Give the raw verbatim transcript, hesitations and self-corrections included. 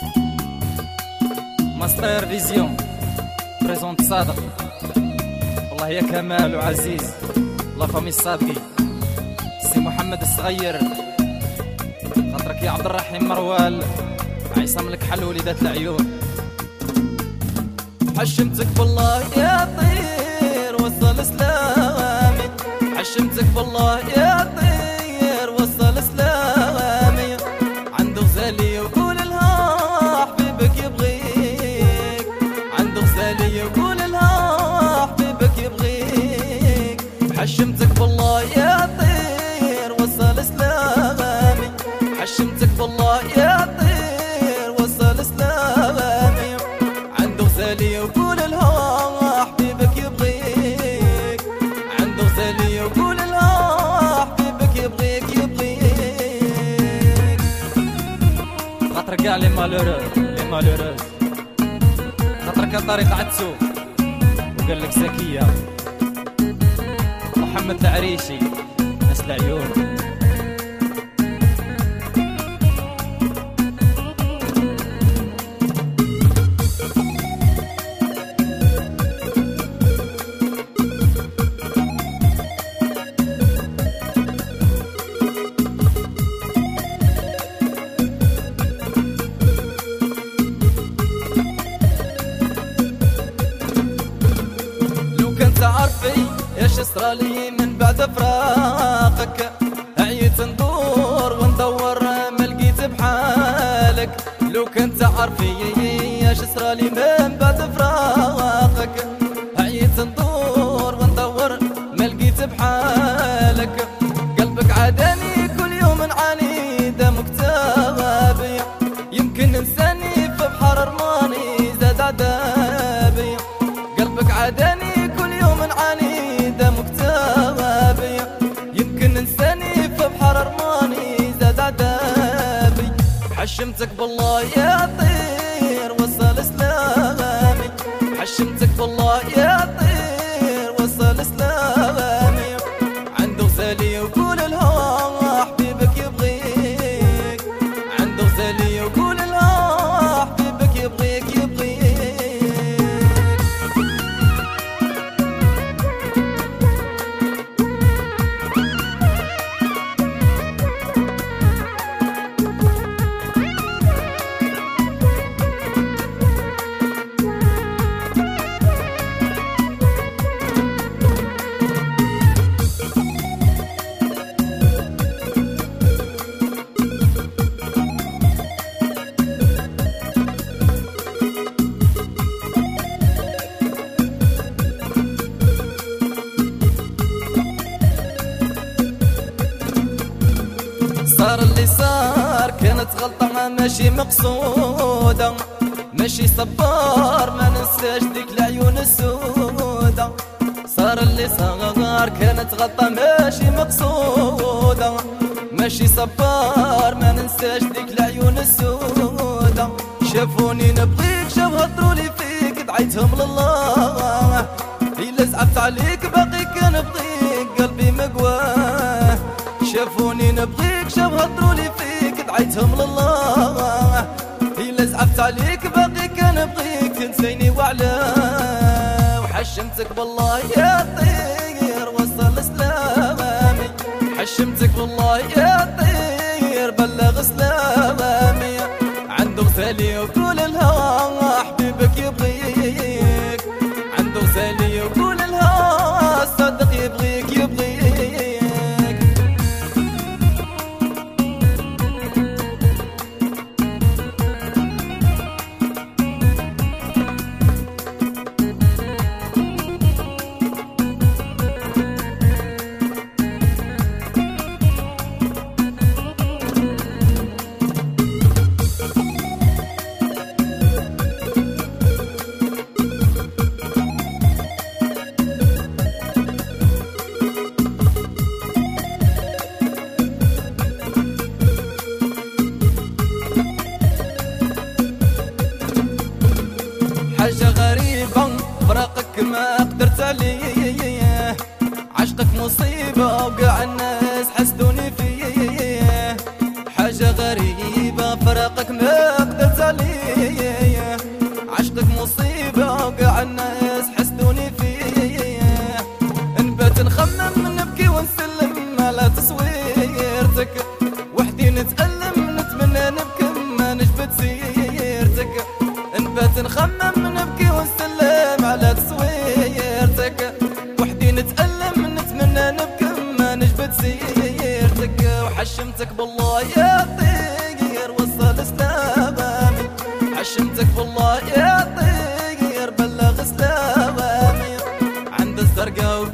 ماستر فيزيون بريزونت صادق. والله يا كمال وعزيز لا فامي الصادقي سي محمد الصغير، خاطرك يا عبد الرحيم مروال عصام لك حل وليدات العيون. حشمتك بالله يا طير وصل سلامي، حشمتك بالله يا طير وصل سلامي، عنده غزالي وقول لها حبيبك يبغيك، عنده غزالي وقول لها حبيبك يبغيك. حشمتك بالله يا طير وصل سلامي، حشمتك بالله يا طير وصل سلامي، عنده غزالي وقول لها حبيبك يبغيك، عنده غزالي وقول لها حبيبك يبغيك يبغيك. خاطر كاع لي مالوروز لي مالوروز، خاطرك طريق عدسو وقال لك زكية محمد العريشي ناس العيون. تعرفي ايش صرالي من بعد فراقك، عيت ندور وندور ما لقيت بحالك. لو كنت تعرفي ايش صرالي من بعد فراقك، عيت ندور وندور ما لقيت بحالك. قلبك عاداني كل يوم نعاني دمك تابي، يمكن ننساني في بحر رماني زاد عذابي. قلبك عاداني نعاني دمك تابي، يمكن ننساني في بحر رماني زاد عذابي. حشمتك بالله يا طير وصل سلامي، حشمتك بالله يا طير وصل سلامي، عنده غزالي وقول لها حبيبك يبغيك، عنده غزالي وقول لها حبيبك يبغيك يبغيك. صار اللي صار كانت غلطة ماشي مقصودة، ماشي صبار ما ننساش ديك العيون السودة. صار اللي صار كانت غلطة ماشي مقصودة، ماشي صبار ما ننساش ديك العيون السودة. شافوني نبغيك شاف هضرولي فيك دعيتهم لله، إلا زعفت عليك باقي كان بغيك قلبي مقواه. شافوني نبغيك شاف هضرولي فيك دعيتهم لله، إلا زعفت عليك باقي كان بغيك تنسيني وعلاه. وحشمتك بالله يا طير وصل سلامي، حشمتك بالله يا طير بلغ سلامي، عنده غزالي وقول لها حبيبك يبغيك، عنده غزالي وقول لها صدق يبغيك يبغيك. حاجة غريبة فراقك ما قدرت عليه، عشقك مصيبة وقاع الناس حسدوني فيه. حاجة غريبة حبيبة فراقك ما قدرت عليه، عشقك مصيبة وقع الناس حسدوني فيه. نبات نخمم نبكي ونسلم على تصويرتك، وحدي نتألم نتمنى نبكي ما نجبد سيرتك. نبات نخمم نبكي ونسلم على تصويرتك، وحدي نتألم نتمنى نبكي ما نجبد سيرتك. وحشمتك بالله يا طير وصل سلامي، حشمتك بالله يا طير بلغ سلامي، عند الزرقاء